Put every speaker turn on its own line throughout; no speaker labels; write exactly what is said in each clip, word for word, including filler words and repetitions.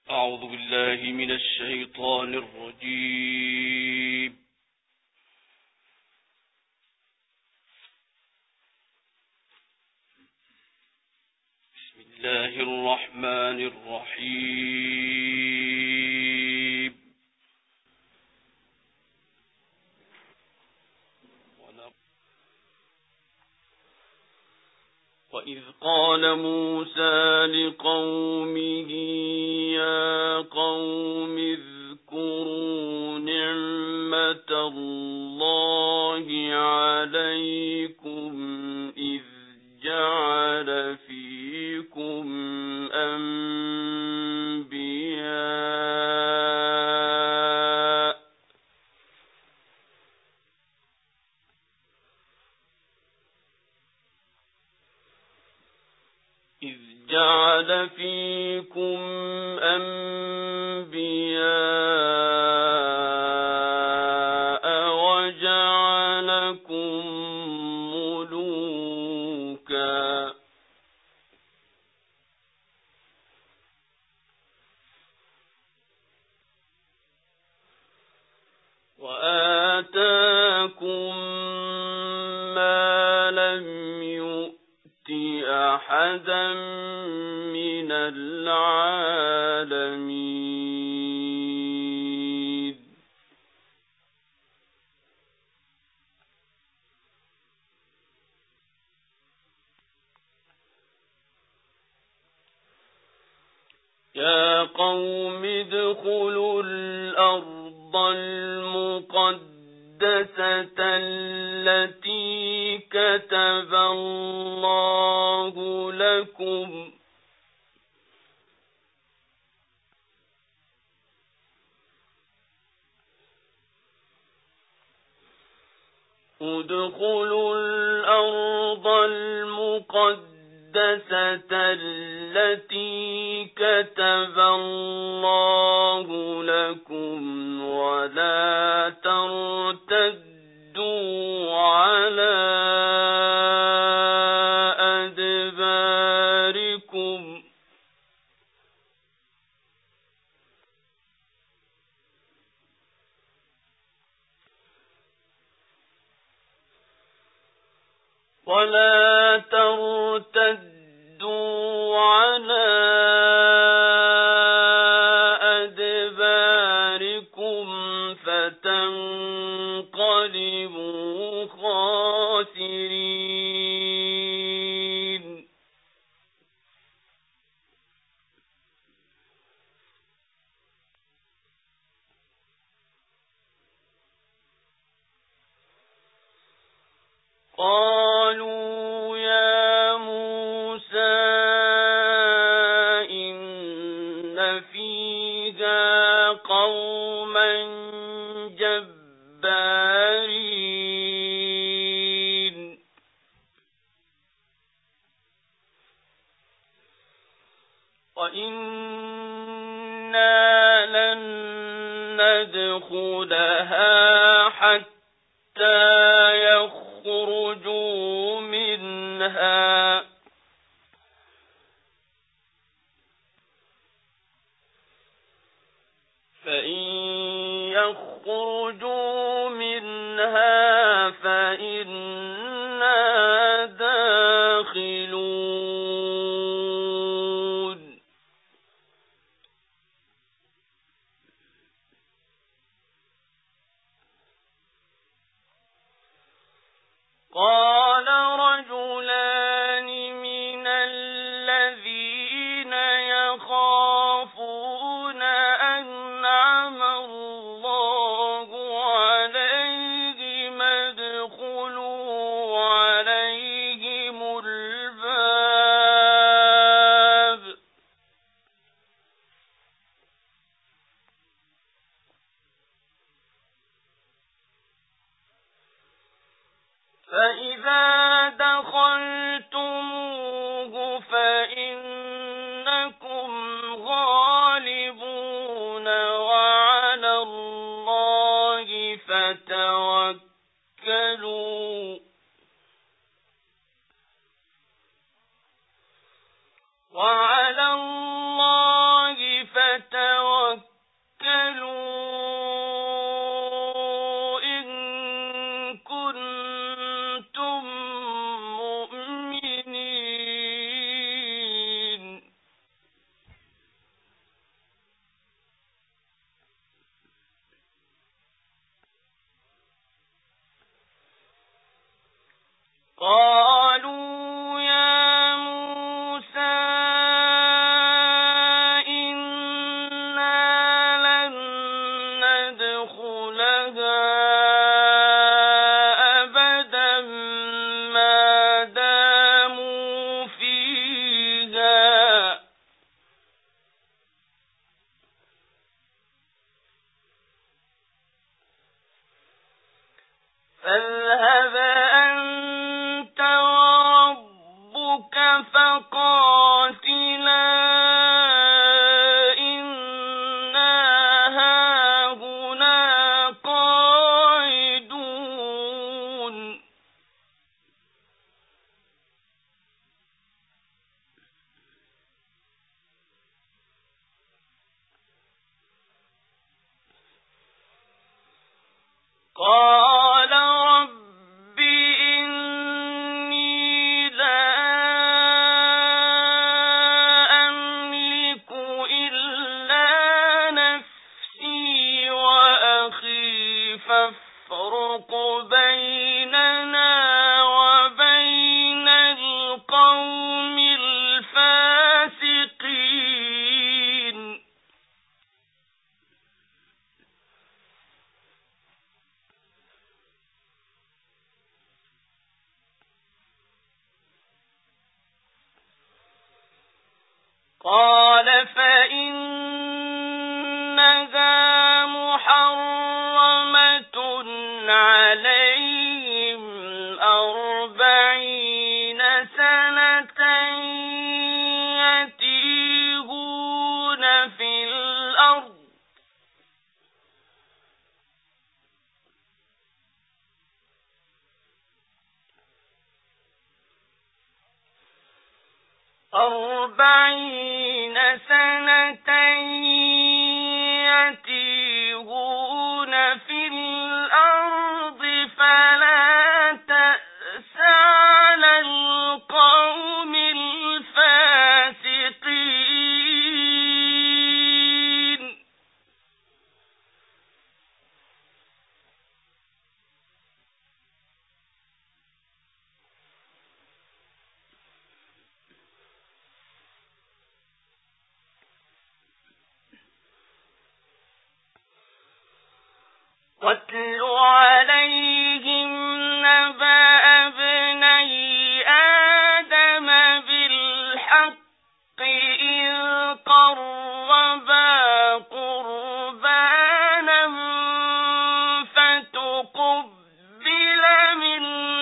أعوذ بالله من الشيطان الرجيم. بسم الله الرحمن الرحيم. وإذ قال موسى لقومه يا قوم اذكروا نعمة الله عليكم إذ جعل فيكم أنبياء إذ جعل فيكم أنبياء وجعلكم ملوكا وآتاكم ما لم يؤت أحدا من العالمين يا قوم ادخلوا الأرض المقدسة التي كتب الله لكم ادخلوا الأرض المقدسة التي كتب الله لكم ولا ترتدوا على أدباركم ولا ترتدوا على أدباركم فتنقلبوا خاسرين قالوا يا موسى إن فيها قوما جبارين وإنا لن ندخلها حتى يخرجوا منها فإن يخرجوا منها فإنا داخلون قال رجلان من الذين يخافون أنعم الله عليهم ادخلوا عليهم الباب فإذا دخلتموه فإنكم غالبون وعلى الله فتوكلوا وعلى الله فتوكلوا فاذهب أنت وربك فقاتلا إنا هاهنا قاعدون قال رب إني لا أملك إلا نفسي وأخي فافرق بيننا وبين القوم الفاسقين قال فإنها محرمة عليهم أربعين سنة يتيهون في الأرض أربعين سنة يتيهون في الأرض فلا تأس على القوم الفاسقين واتل عليهم نبأ ابني آدم بالحق إذ قربا قربانا فتقبل من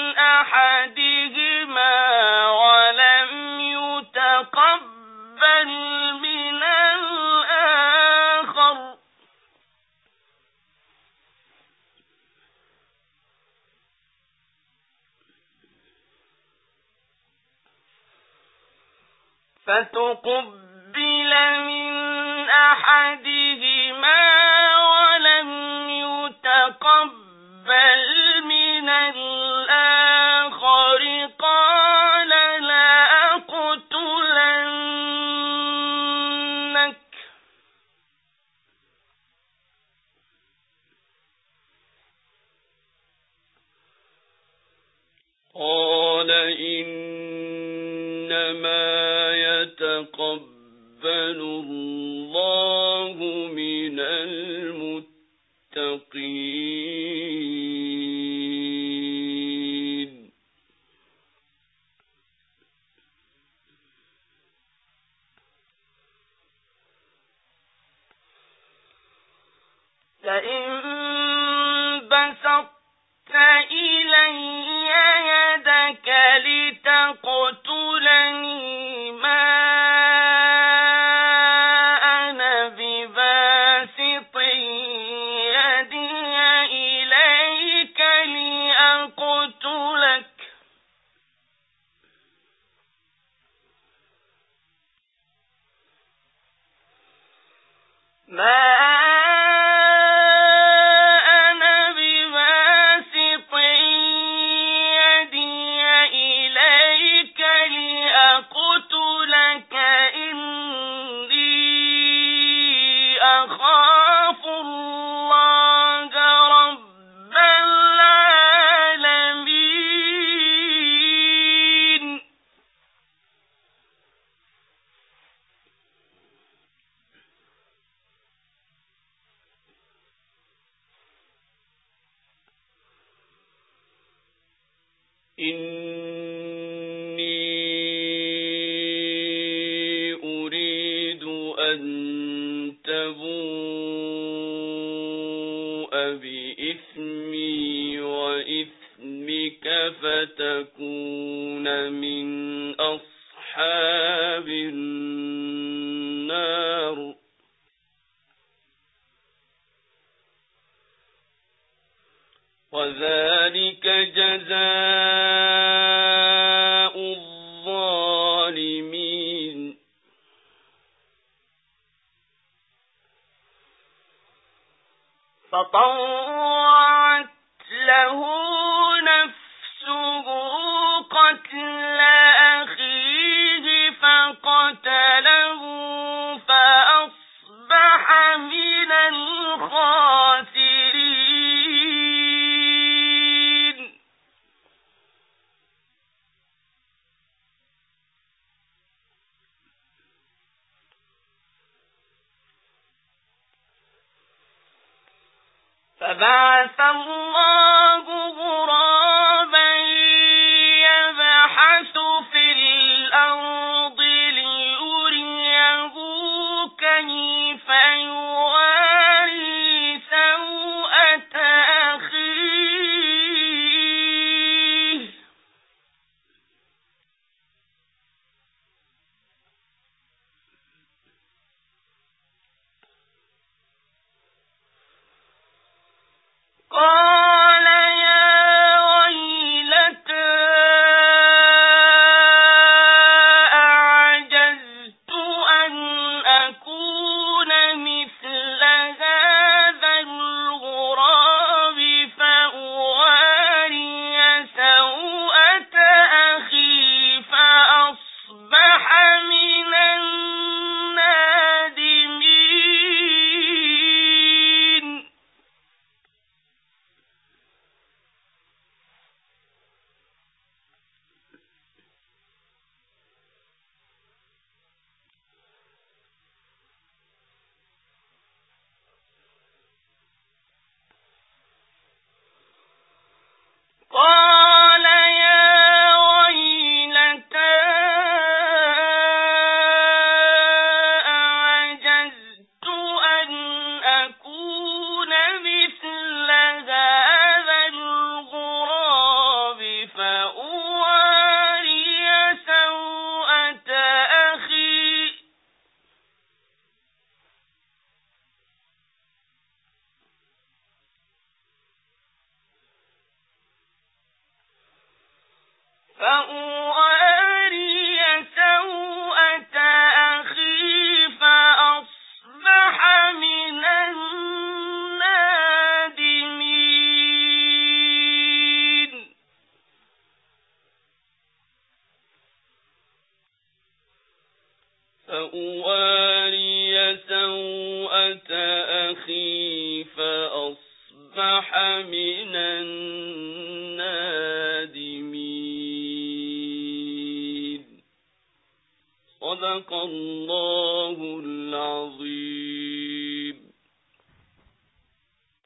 أحدهما ولم يتقبل من الآخر فتقبل من أحدهما ولم يتقبل من الآخر قال لأقتلنك قال إنما يتقبل الله من المتقين لئن بسطت إلي يدك لتقتلني ما أنا بباسط يدي إليك لأقتلك ما أنا بباسط يدي إليك لأقتلك إني أخاف الله رب العالمين إني أريد أن تبوء بإثمي وإثم فتكون من أصحاب النار. وذلك جزاء الظالمين. فطوعت له نفسه قتل أخيه فقتله فأصبح من الخاسرين. فبعث الله غرابا يبحث في الأرض ليريه كيف يواري سوءة أخيه. قال يا ويلتى أعجزت أن أكون مثل هذا الغراب فأواري سوءة أخي فأصبح من النادمين. قال يا ويلتى أعجزت أن أكون مثل هذا الغراب فأواري سوءة أخي فأواري سوءة أخي فأصبح من النادمين. فأواري سوءة أخي فأصبح من النادمين. صدق الله